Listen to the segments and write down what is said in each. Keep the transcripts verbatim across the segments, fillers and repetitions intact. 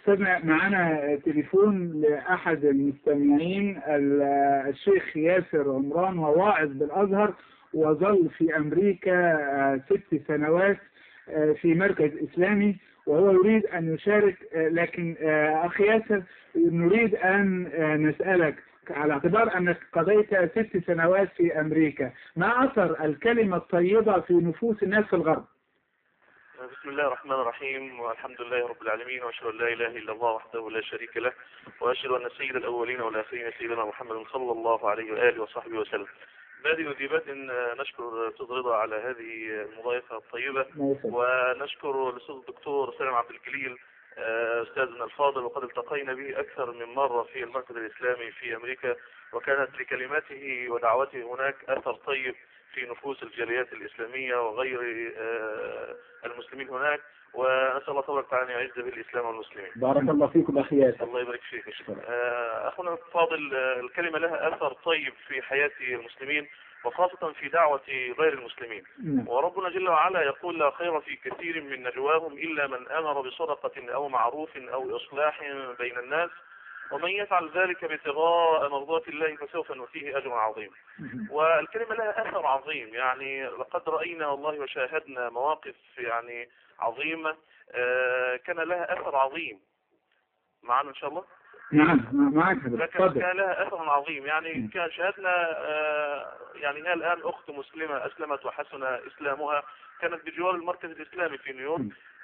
أستاذنا معنا تليفون لأحد المستمعين، الشيخ ياسر عمران، هو واعظ بالأزهر وظل في أمريكا ست سنوات في مركز إسلامي، وهو يريد أن يشارك. لكن أخي ياسر، نريد أن نسألك على اعتبار أنك قضيت ست سنوات في أمريكا، ما أثر الكلمة الطيبة في نفوس الناس في الغرب؟ بسم الله الرحمن الرحيم، والحمد لله رب العالمين، وأشهد أن لا إله إلا الله وحده لا شريك له، وأشهد أن سيد الأولين والآخرين سيدنا محمد صلى الله عليه وآله وصحبه وسلم. بادئ وذيبات نشكر أستاذ رضا على هذه المضايفة الطيبة، ونشكر الأستاذ الدكتور سالم عبد الجليل أستاذنا الفاضل، وقد التقينا به أكثر من مرة في المركز الإسلامي في أمريكا، وكانت لكلماته ودعوته هناك أثر طيب في نفوس الجاليات الإسلامية وغير المسلمين هناك، ونسأل الله تبارك وتعالى أن يعز بالإسلام والمسلمين. بارك الله فيكم أخي ياسر. الله يبارك فيك. أخونا الفاضل، الكلمة لها أثر طيب في حياة المسلمين، وخاصة في دعوة غير المسلمين. وربنا جل وعلا يقول: لا خير في كثير من نجواهم إلا من أمر بصدقة أو معروف أو إصلاح بين الناس، ومن يفعل ذلك ابتغاء مرضات الله فسوف نؤتيه أجرا عظيما. والكلمة لها أثر عظيم، يعني لقد رأينا والله وشاهدنا مواقف يعني عظيمة كان لها أثر عظيم. معنا إن شاء الله؟ نعم معك. كان لها أثر عظيم، يعني كان شاهدنا يعني هي الآن أخت مسلمة أسلمت وحسن إسلامها، كانت بجوار المركز الإسلامي في نيويورك،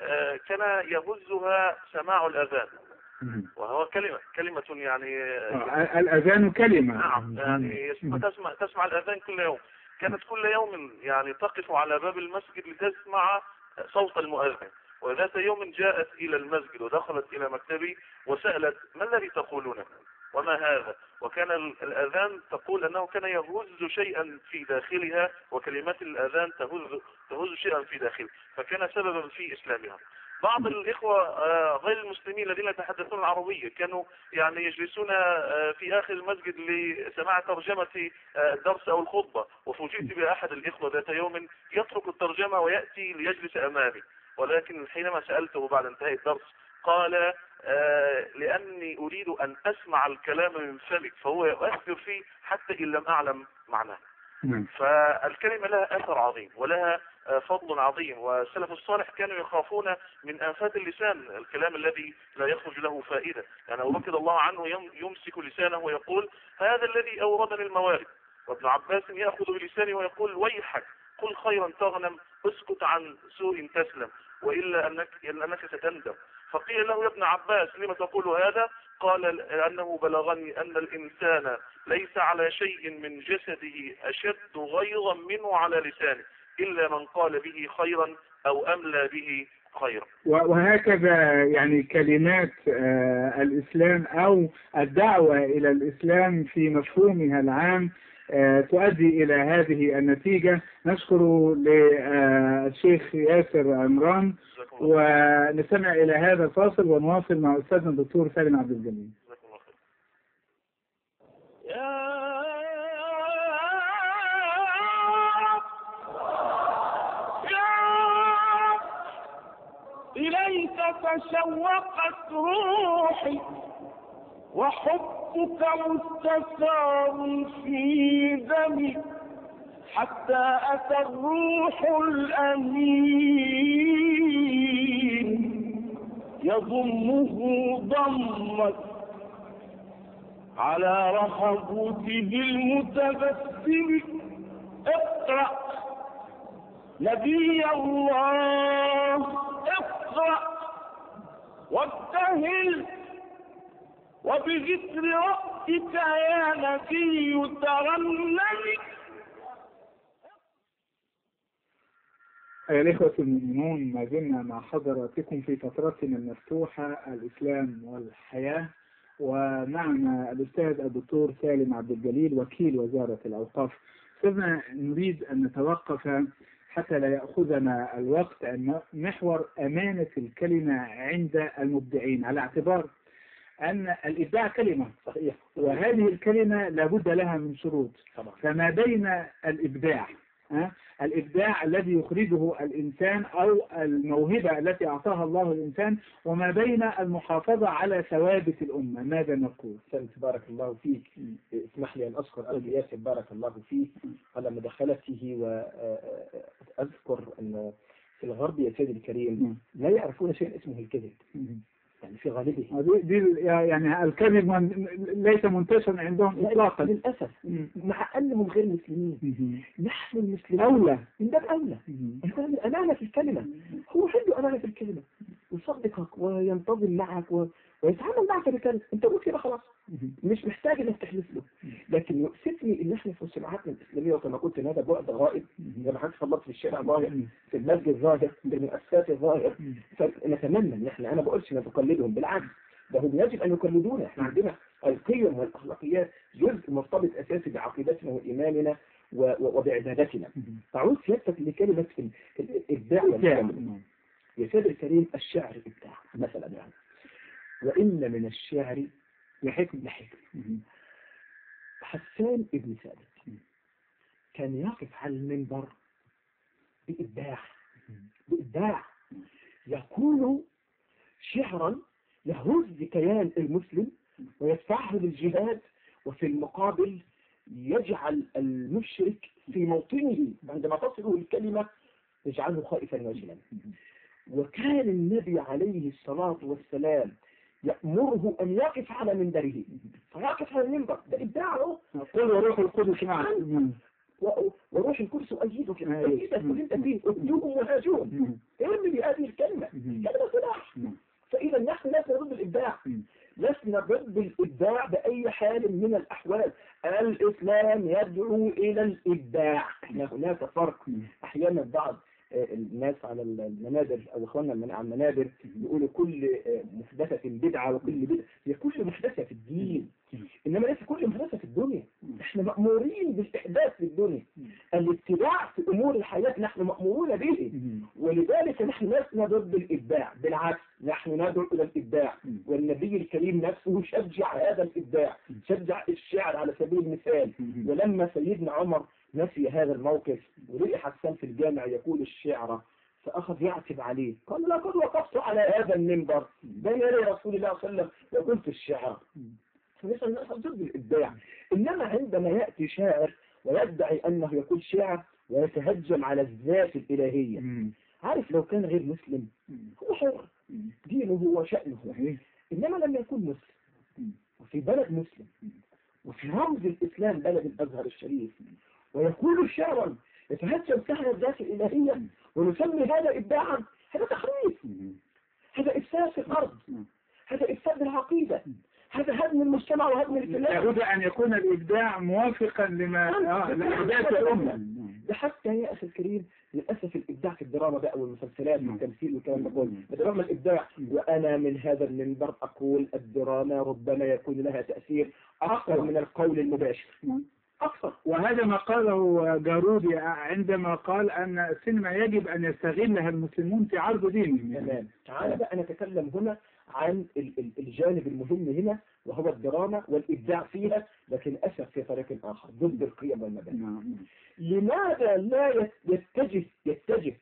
كان يهزها سماع الأذان، وهو كلمة كلمة يعني الأذان كلمة. نعم، يعني تسمع تسمع الأذان كل يوم. كانت كل يوم يعني تقف على باب المسجد لتسمع صوت المؤذن، وذات يوم جاءت إلى المسجد ودخلت إلى مكتبي وسألت: ما الذي تقولونه؟ وما هذا؟ وكان الأذان تقول أنه كان يهز شيئا في داخلها، وكلمات الأذان تهز تهز شيئا في داخله، فكان سببا في إسلامها. بعض الإخوة غير المسلمين الذين يتحدثون العربية كانوا يعني يجلسون في آخر المسجد لسماع ترجمة الدرس أو الخطبة، وفوجئت بأحد الإخوة ذات يوم يترك الترجمة ويأتي ليجلس أمامي، ولكن حينما سألته بعد انتهاء الدرس قال: آه لأني أريد أن أسمع الكلام من فمك، فهو يؤثر فيه حتى إن لم أعلم معناه. فالكلمة لها أثر عظيم ولها فضل عظيم، والسلف الصالح كانوا يخافون من آفات اللسان، الكلام الذي لا يخرج له فائدة. يعني أبو بكر الله عنه يمسك لسانه ويقول: هذا الذي أوردني الموارد. وابن عباس يأخذ بلسانه ويقول: ويحك، قل خيرا تغنم، اسكت عن سوء تسلم، وإلا أنك, أنك ستندم. فقيل له: يا ابن عباس لما تقول هذا؟ قال: لأنه بلغني أن الإنسان ليس على شيء من جسده أشد غيظا منه على لسانه إلا من قال به خيرا أو أملى به خيرا. وهكذا يعني كلمات الإسلام أو الدعوة إلى الإسلام في مفهومها العام تؤدي إلى هذه النتيجة. نشكر للشيخ ياسر عمران، ونستمع إلى هذا الفاصل ونواصل مع أستاذنا الدكتور سالم عبد الجليل. إليك تشوقت روحي وحبك مستثار في دمي، حتى أتى الروح الأمين يضمه ضمت على رحبته المتبسم. اقرأ نبي الله، اقرأ وابتهل، وبذكر ربك يا نبي ترنم. أيها الإخوة المؤمنون، ما زلنا مع حضراتكم في فترتنا المفتوحة الإسلام والحياة، ومعنا الأستاذ الدكتور سالم عبد الجليل وكيل وزارة الأوقاف. أستاذنا، نريد أن نتوقف حتى لا يأخذنا الوقت عن محور أمانة الكلمة عند المبدعين، على اعتبار أن الإبداع كلمة صحيح، وهذه الكلمة لابد لها من شروط. فما بين الإبداع ها؟ الإبداع الذي يخرجه الإنسان أو الموهبة التي أعطاها الله الإنسان، وما بين المحافظة على ثوابت الأمة. ماذا نقول؟ سنت بارك الله فيك. اسمح لي أن أذكر أبي ياسر بارك الله فيه على مداخلته، وأذكر أن في الغرب يا سيدي الكريم لا يعرفون شيء اسمه الكذب، يعني في غالبه دي دي يعني الكذب من ليس منتشرا عندهم إطلاقا للأسف، مع أنهم غير مسلمين. نحن المسلمين أولى من باب أولى. يكون أمانة في الكلمة، هو عنده أمانة في الكلمة، يصدقك وينتظم معك و... ويتعامل معك بكلمة. أنت قلت كده خلاص، مش محتاج إنك تحلف له. لكن يؤسفني إن إحنا في مجتمعاتنا الإسلامية، وكما قلت إن هذا بعد غائب، زي ما حضرتك خلصت في الشارع ظاهر، في المسجد ظاهر، في المؤسسات ظاهر. فنتمنى إن إحنا، أنا بقولش إن نقلدهم، بالعكس ده هم يجب أن يقلدونا. إحنا عندنا القيم والأخلاقيات جزء مرتبط أساسي بعقيدتنا وإيماننا وبعبادتنا. تعود سيادتك لكلمة الإبداع والكلام. يا سيد الكريم، الشعر إبداع مثلا، يعني وإن من الشعر لحكم لحكم. حسان ابن ثابت كان يقف على المنبر بإبداع بإبداع يقول شعرا يهز كيان المسلم ويدفعه للجهاد، وفي المقابل يجعل المشرك في موطنه عندما تصله الكلمة يجعله خائفا واجلا. وكان النبي عليه الصلاة والسلام يأمره أن يقف على منبره، فيقف على المنبر. ده إبداعه. قل وروح القدس معك، وروح القدس أجيدك أجيدك وانت فيه أجوهم وهاجوهم. ارمي بهذه الكلمة، كلمة سلاح. فإذا نحن لسنا ضد الإبداع، لسنا ضد الإبداع بأي حال من الأحوال. الإسلام يدعو إلى الإبداع. هناك فرق. أحيانا بعض الناس على المنابر او اخواننا على المنابر يقولوا كل محدثة بدعة، وكل بدعة هي كل محدثة في الدين، انما ليس كل محدثة في الدنيا. احنا مأمورين بالاحداث في الدنيا، الاتباع في امور الحياة نحن مأمورون به، ولذلك نحن لسنا ضد الابداع، بالعكس نحن ندعو الى الابداع. والنبي الكريم نفسه شجع هذا الابداع، شجع الشعر على سبيل المثال. ولما سيدنا عمر نسي هذا الموقف ولقي حسان في الجامع يقول الشعر، فأخذ يعتب عليه، قال لقد وقفت على هذا المنبر بين يدي رسول الله صلى الله عليه وسلم وقلت الشعر. فليس الناس ضد الإبداع، إنما عندما يأتي شاعر ويدعي أنه يقول شعر ويتهجم على الذات الإلهية، عارف لو كان غير مسلم هو حر، دينه هو شأنه. إنما لما يكون مسلم وفي بلد مسلم وفي رمز الإسلام بلد الأزهر الشريف، ويقول شعرا يتهجم سهل الذات الإلهية ونسمي هذا إبداعا، هذا تخريف، هذا إفساد في الأرض، هذا إفساد العقيدة، هذا هدم المجتمع وهدم البلاد. لابد أن يكون الإبداع موافقا لما لأحداث الأمة. ده حتى يا أخي الكريم للأسف الإبداع في الدراما بقى والمسلسلات والتمثيل والكلام ده كله بدرغم الإبداع. وأنا من هذا المنبر أقول الدراما ربما يكون لها تأثير أكثر من القول المباشر، أكثر. وهذا ما قاله جارودي عندما قال أن السينما يجب أن يستغلها المسلمون في عرض دينهم. تمام. تعال بقى نتكلم هنا عن الجانب المهم هنا، وهو الدراما والإبداع فيها، لكن أسف في طريق آخر ضد القيم والمبادئ. لماذا لا يتجه يتجه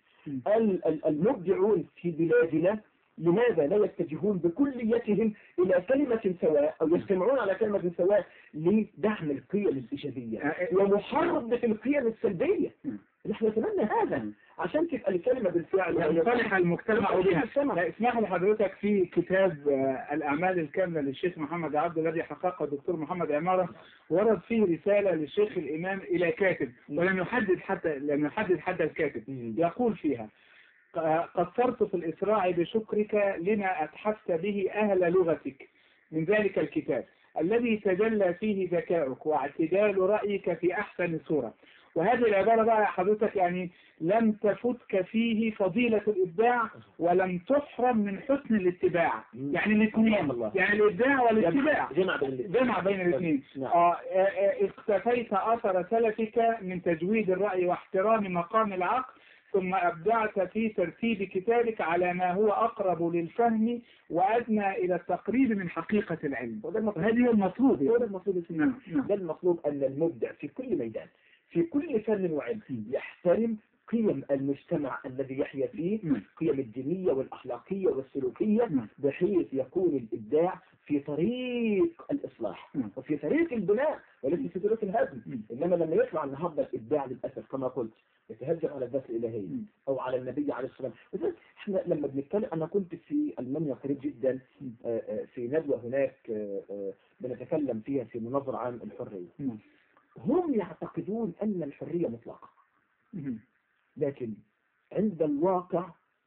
المبدعون في بلادنا، لماذا لا يتجهون بكليتهم إلى كلمة سواء أو يجتمعون على كلمة سواء لدعم القيم الإيجابية ومحاربة القيم السلبية؟ نحن نتمنى هذا عشان تبقى الكلمة بالفعل ينصلح المجتمع بها. لا اسمح لحضرتك في كتاب الأعمال الكاملة للشيخ محمد عبد الذي حققه الدكتور محمد عمارة، ورد فيه رسالة للشيخ الإمام إلى كاتب ولم يحدد حتى لم يحدد حتى الكاتب. يقول فيها: قصرت في الإسراع بشكرك لما أتحفت به أهل لغتك من ذلك الكتاب الذي تجلى فيه ذكاؤك واعتدال رأيك في أحسن صورة. وهذه العبارة بقى حضرتك يعني لم تفتك فيه فضيلة الإبداع ولم تحرم من حسن الاتباع، يعني الاثنين، يعني الإبداع والاتباع جمع بين الاثنين. اقتفيت أثر سلفك من تجويد الرأي واحترام مقام العقل، ثم أبدعت في ترتيب كتابك على ما هو أقرب للفهم وأدنى إلى التقريب من حقيقة العلم. وهذه المطلوب. هو المطلوب. ده المطلوب أن المبدع في كل ميدان، في كل فن وعلم يحترم قيم المجتمع الذي يحيا فيه، قيم الدينية والأخلاقية والسلوكية، بحيث يكون الإبداع في طريق الإصلاح وفي طريق البناء وليس في طريق الهدم. إنما لما يطلع النهارده الإبداع للأسف كما قلت يتهجم على الذات الإلهية أو على النبي عليه السلام. احنا لما بنتكلم، أنا كنت في ألمانيا قريب جدا في ندوة هناك بنتكلم فيها في مناظرة عام الحرية. هم يعتقدون أن الحرية مطلقة، لكن عند الواقع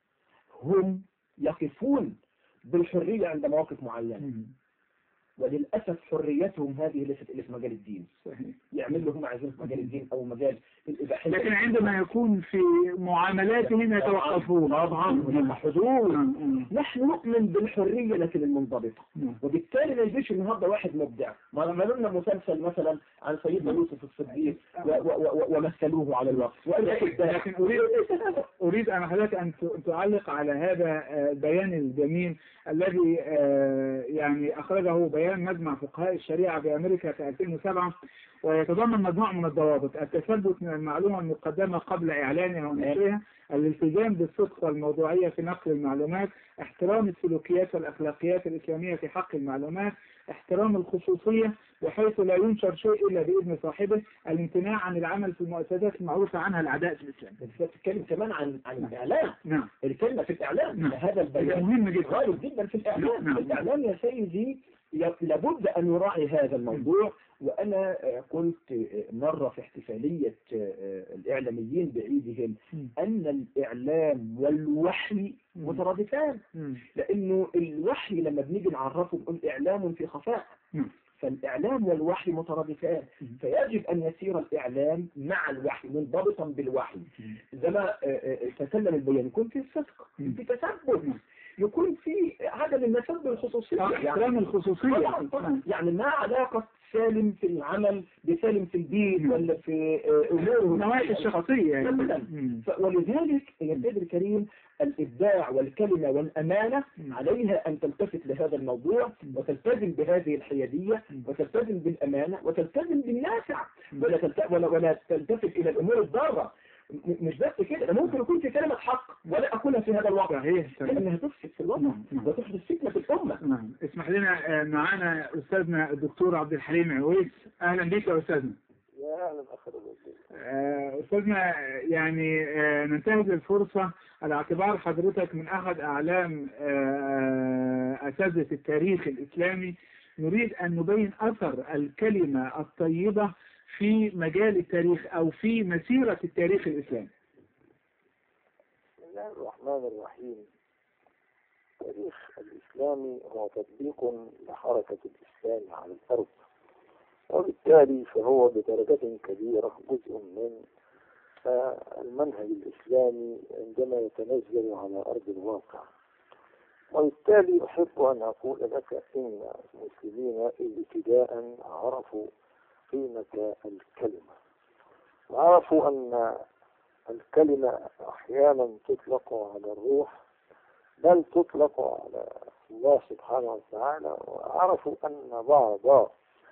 هم يقفون بالحرية عند مواقف معينة، وللأسف حريتهم هذه ليست إلا في مجال الدين. يعمل لهم عايزين في مجال الدين أو مجال الإباحية، لكن عندما يكون في معاملاتهم يتوقفون. طبعا هناك حدود. نحن نؤمن بالحرية لكن المنضبطة، وبالتالي ما يجيش النهارده واحد مبدع. ما عملوا لنا مسلسل مثلا عن سيدنا يوسف الصديق ومثلوه على الوقت. لكن أريد أريد أن حضرتك أن تعلق على هذا البيان الجميل الذي يعني أخرجه بيان مجمع فقهاء الشريعة بأمريكا في ألفين وسبعة، ويتضمن مجموعة من الضوابط: التثبت من المعلومة المقدمة قبل إعلانها ونشرها، الالتزام بالصدق والموضوعية في نقل المعلومات، احترام السلوكيات والأخلاقيات الإسلامية في حق المعلومات، احترام الخصوصية بحيث لا ينشر شيء إلا بإذن صاحبه، الامتناع عن العمل في المؤسسات المعروفة عنها العداء في الإسلام. بتتكلم كمان عن عن الإعلام. نعم. الكلمة في الإعلام. نعم. هذا البيان مهم جدا. غالب جدا في الإعلام. نعم. الإعلام يا سيدي لابد أن يراعي هذا الموضوع. وأنا قلت مرة في احتفالية الإعلاميين بعيدهم أن الإعلام والوحي مترادفان، لأنه الوحي لما بنيجي نعرفه بنقول إعلام في خفاء، فالإعلام والوحي مترادفان، فيجب أن يسير الإعلام مع الوحي منضبطا بالوحي. زي ما تكلم البيان يكون في صدق، في تثبت، يكون في عدم المسبب الخصوصية، احترام الخصوصية. يعني ما علاقة سالم في العمل بسالم في البيت ولا في أمور النواحي الشخصية يعني. ولذلك يا سيدي الكريم الإبداع والكلمة والأمانة عليها أن تلتفت لهذا الموضوع وتلتزم بهذه الحيادية وتلتزم بالأمانة وتلتزم بالنافع، ولا تلتفت, ولا ولا تلتفت إلى الأمور الضارة. مش بس كده، ممكن يكون في كلمة حق ولا أقولها في هذا الوقت لأنها تفسد في الوضع وتحدث فتنة في الأمة. نعم. اسمح لنا معنا أستاذنا الدكتور عبد الحليم عويس. أهلا بك يا أستاذنا. يا أهلا أخي. أستاذنا يعني ننتهز الفرصة على اعتبار حضرتك من أحد أعلام أساتذة التاريخ الإسلامي، نريد أن نبين أثر الكلمة الطيبة في مجال التاريخ أو في مسيرة التاريخ الإسلامي. بسم الله الرحمن الرحيم. التاريخ الإسلامي هو تطبيق لحركة الإسلام على الأرض، وبالتالي فهو بدرجة كبيرة جزء من المنهج الإسلامي عندما يتنزل على أرض الواقع. وبالتالي أحب أن أقول لك إن المسلمين ابتداء عرفوا قيمة الكلمة، وعرفوا أن الكلمة أحيانا تطلق على الروح بل تطلق على الله سبحانه وتعالى، وعرفوا أن بعض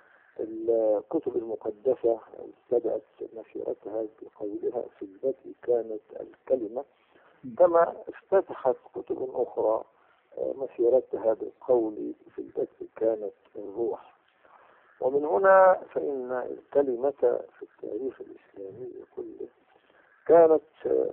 الكتب المقدسة ابتدأت مسيرتها بقولها في البدء كانت الكلمة، كما افتتحت كتب أخرى مسيرتها بالقول في البدء كانت الروح. ومن هنا فإن الكلمة في التاريخ الإسلامي كله كانت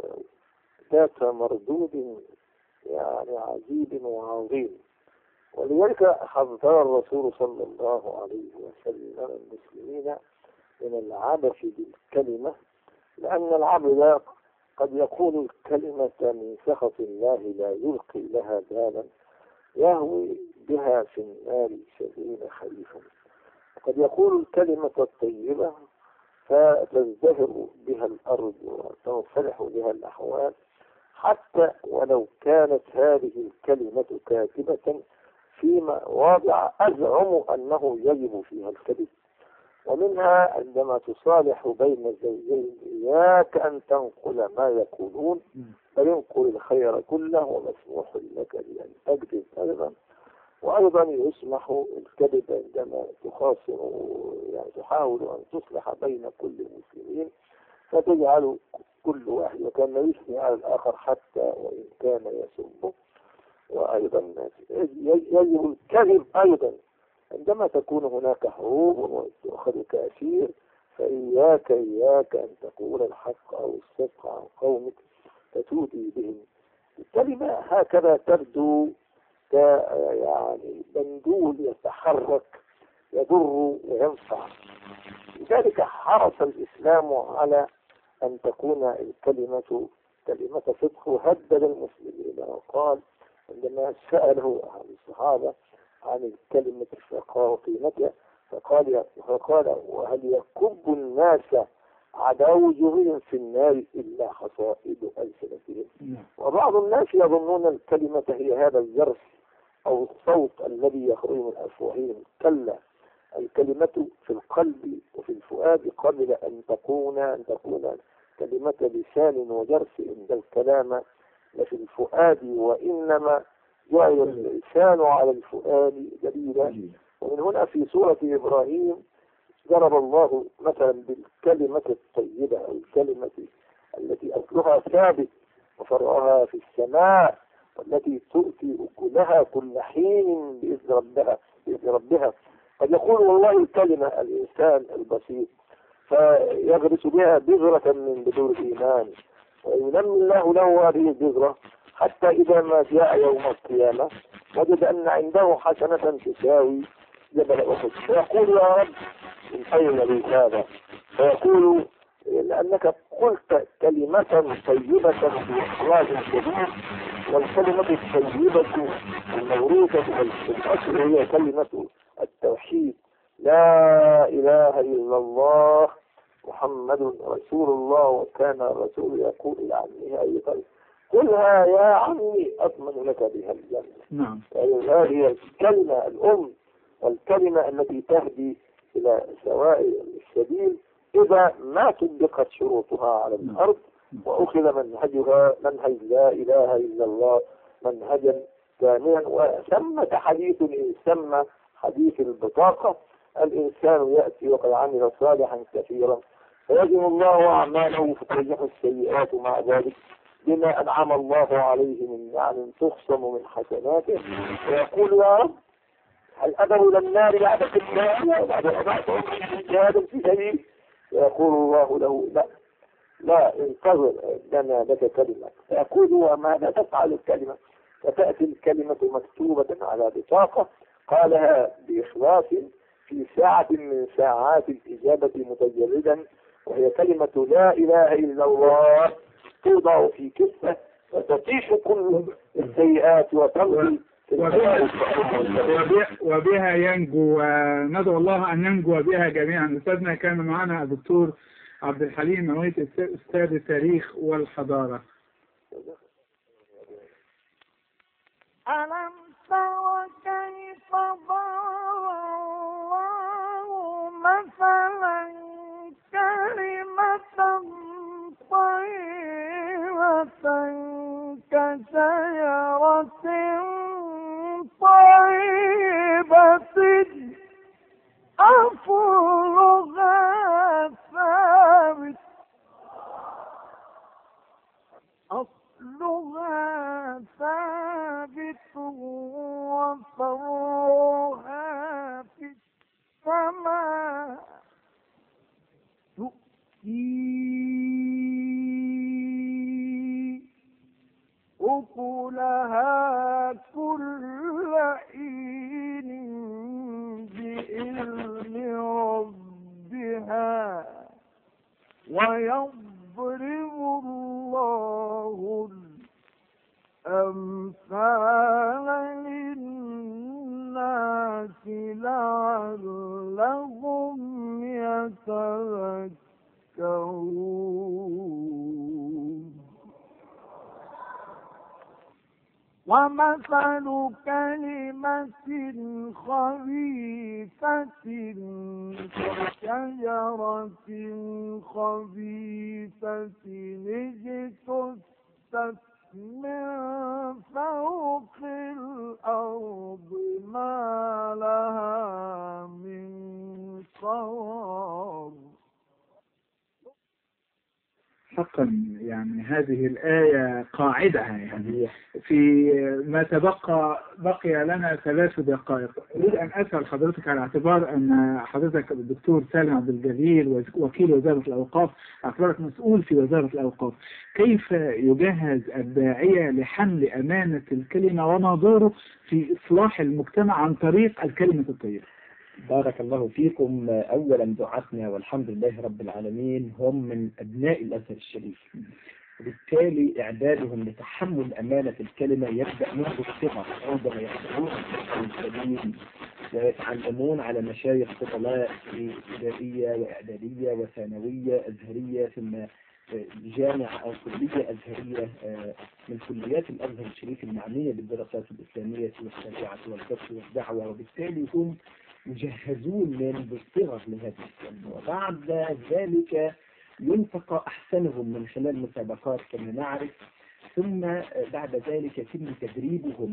ذات مردود يعني عجيب وعظيم. ولذلك حذر الرسول صلى الله عليه وسلم المسلمين من العبث بالكلمة، لأن العبد قد يقول الكلمة من سخط الله لا يلقي لها بالا يهوي بها في النار سبعين خريفا، قد يقول الكلمة الطيبة فتزدهر بها الأرض وتنصلح بها الأحوال، حتى ولو كانت هذه الكلمة كاتبة في مواضع أزعم أنه يجب فيها الكذب. ومنها عندما تصالح بين الزوجين إياك أن تنقل ما يقولون بل انقل الخير كله ومسموح لك بأن تكذب أيضا. وأيضا يسمح الكذب عندما تخاصم، يعني تحاول أن تصلح بين كل المسلمين، فتجعل كل واحد وكان يثني على الآخر حتى وإن كان يسبه. وأيضا يجب الكذب أيضا عندما تكون هناك حروب وتؤخذ كأسير، فإياك إياك أن تقول الحق أو الصدق عن قومك فتؤذي بهم. الكلمة هكذا تبدو ك يعني بندول يتحرك يضر وينفع. لذلك حرص الإسلام على أن تكون الكلمة كلمة صدق، وهدد المسلمين وقال عندما سأله أحد الصحابة عن الكلمة وقيمتها فقال فقال وهل يكب الناس على وجوههم في النار إلا حصائد ألسنتهم. وبعض الناس يظنون الكلمة هي هذا الجرس أو الصوت الذي يخرج من أفواههم. كلا، الكلمة في القلب وفي الفؤاد قبل أن تكون أن تكون كلمة لسان وجرس، إن الكلام لفي الفؤاد وإنما جعل اللسان على الفؤاد دليلا. ومن هنا في سورة إبراهيم ضرب الله مثلا بالكلمة الطيبة أو الكلمة التي أصلها ثابت وفرعها في السماء، والتي تؤتي أكلها كل حين بإذن ربها بإذن ربها. قد يقول والله الكلمة الإنسان البسيط فيغرس بها بذرة من بذور الإيمان، وينمي الله له هذه البذرة حتى إذا ما جاء يوم القيامة وجد أن عنده حسنة تساوي جبل أحد، فيقول يا رب من أين لي هذا؟ فيقول لأنك قلت كلمة طيبة بإخراج كبير، والكلمة الطيبة الموروثة في الأصل هي كلمة التوحيد، لا إله إلا الله محمد رسول الله. وكان الرسول يقول لعمه أيضا قلها يا عمي أضمن لك بها الجنة. نعم. هذه الكلمة الأم والكلمة التي تهدي إلى سواء السبيل إذا ما طبقت شروطها على الأرض وأخذ منهجها منهج لا إله إلا الله منهجا كاملا. وثمة حديث يسمى حديث البطاقة، الإنسان يأتي وقد عمل صالحا كثيرا فيجم الله أعماله فترجح السيئات مع ذلك بما أنعم الله عليه من نعم تخصم من حسناته، ويقول يا رب هل أذهب إلى النار بعد كتابه وبعد أضعتهم من جهاد في سبيل؟ يقول الله له لا لا انتظر لنا لك كلمة. فيقول وماذا تفعل الكلمة؟ فتأتي الكلمة مكتوبة على بطاقة قالها بإخلاص في ساعة من ساعات الإجابة متجردا، وهي كلمة لا إله إلا الله، توضع في كفة وتطيح كل السيئات وتمضي وبها ينجو. ندعو الله أن ننجو بها جميعا. أستاذنا كان معنا الدكتور عبد الحليم مويت أستاذ التاريخ والحضارة. ألم تر كيف ضرب الله مثلا كلمة طيبة كشجرة طيبة أصلها ثابت أصلها ثابت وفرعها في السماء تؤتي أكلها كل حين بإذن ربها ويضرب الله الأمثال للناس لعلهم يتذكرون. ومثل كلمة خبيثة كشجرة خبيثة اجتثت من فوق الأرض ما لها من قرار. حقا يعني هذه الآية قاعدة، يعني في ما تبقى بقي لنا ثلاث دقائق. أريد أن أسأل حضرتك على اعتبار أن حضرتك الدكتور سالم عبد الجليل وكيل وزارة الأوقاف، اعتبارك مسؤول في وزارة الأوقاف، كيف يجهز الداعية لحمل أمانة الكلمة وما دوره في إصلاح المجتمع عن طريق الكلمة الطيبة؟ بارك الله فيكم. أولا دعاتنا والحمد لله رب العالمين هم من أبناء الأزهر الشريف، وبالتالي إعدادهم لتحمل أمانة الكلمة يبدأ منذ الصغر، عندما يحضرون السبيل ويتعلمون على مشايخ فضلاء في ابتدائية وإعدادية وثانوية أزهرية ثم جامعة أو كلية أزهرية من كليات الأزهر الشريف المعنية بالدراسات الإسلامية والشريعة والفقه والدعوة، وبالتالي هم يجهزون من بالصغر لهذه الكلمة، وبعد ذلك ينتقى أحسنهم من خلال مسابقات كما نعرف، ثم بعد ذلك يتم تدريبهم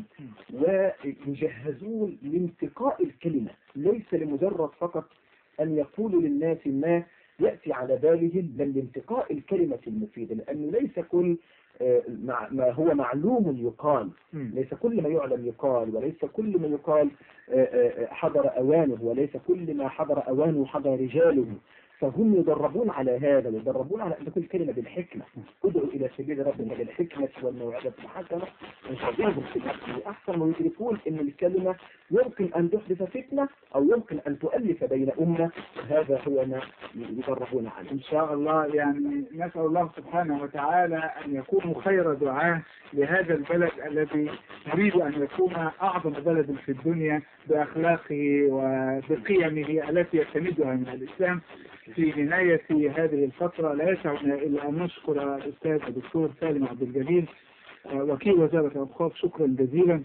ويجهزون لانتقاء الكلمة، ليس لمجرد فقط أن يقولوا للناس ما يأتي على بالهم، بل لانتقاء الكلمة المفيدة، لأنه ليس كل ما هو معلوم يقال، ليس كل ما يعلم يقال، وليس كل ما يقال حضر أوانه، وليس كل ما حضر أوانه حضر رجاله، فهم يدربون على هذا، ويدربون على أن تكون الكلمة بالحكمة. ادعو إلى سبيل ربك بالحكمة والموعظة الحسنة وجاهدهم في الأمر أحسن، ويدركون أن الكلمة يمكن أن تحدث فتنة أو يمكن أن تؤلف بين أمة، هذا هو ما يدربون عليه. إن شاء الله يعني نسأل الله سبحانه وتعالى أن يكونوا خير دعاة لهذا البلد الذي نريد أن يكون أعظم بلد في الدنيا بأخلاقه وبقيمه التي يستمدها من الإسلام. في نهاية هذه الفترة لا يسعنا إلا أن نشكر الأستاذ الدكتور سالم عبد الجليل وكيل وزارة الأوقاف، شكرا جزيلا.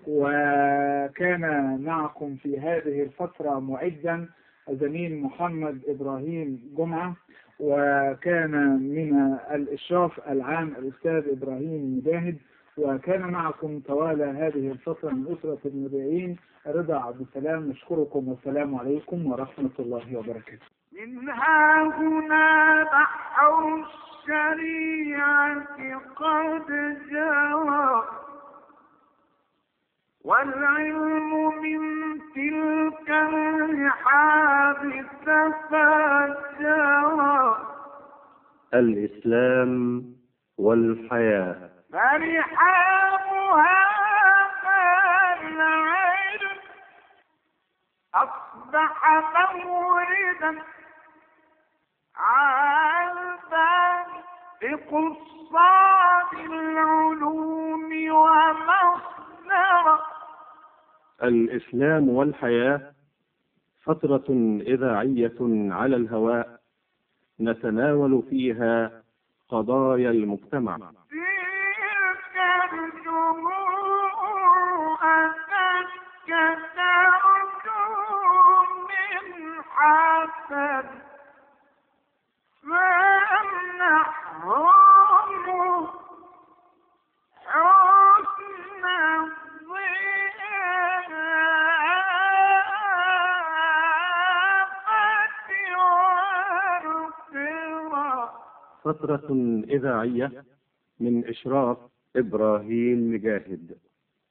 وكان معكم في هذه الفترة معدا الزميل محمد إبراهيم جمعة، وكان من الإشراف العام الأستاذ إبراهيم مجاهد، وكان معكم طوال هذه الفترة من أسرة المذيعين رضا عبد السلام. نشكركم والسلام عليكم ورحمة الله وبركاته. منها هنا بحر الشريعة قد جرى، والعلم من تلك الرحاب تفجرا. الإسلام والحياة فرحابها العلم أصبح موردا عذبا بقصاد العلوم ومصدرا. الإسلام والحياة فترة إذاعية على الهواء نتناول فيها قضايا المجتمع. تلك الجموع أتتك ترجو من حسن فامنحهم حسن الضيافة والقرى. فترة إذاعية من إشراف إبراهيم مجاهد.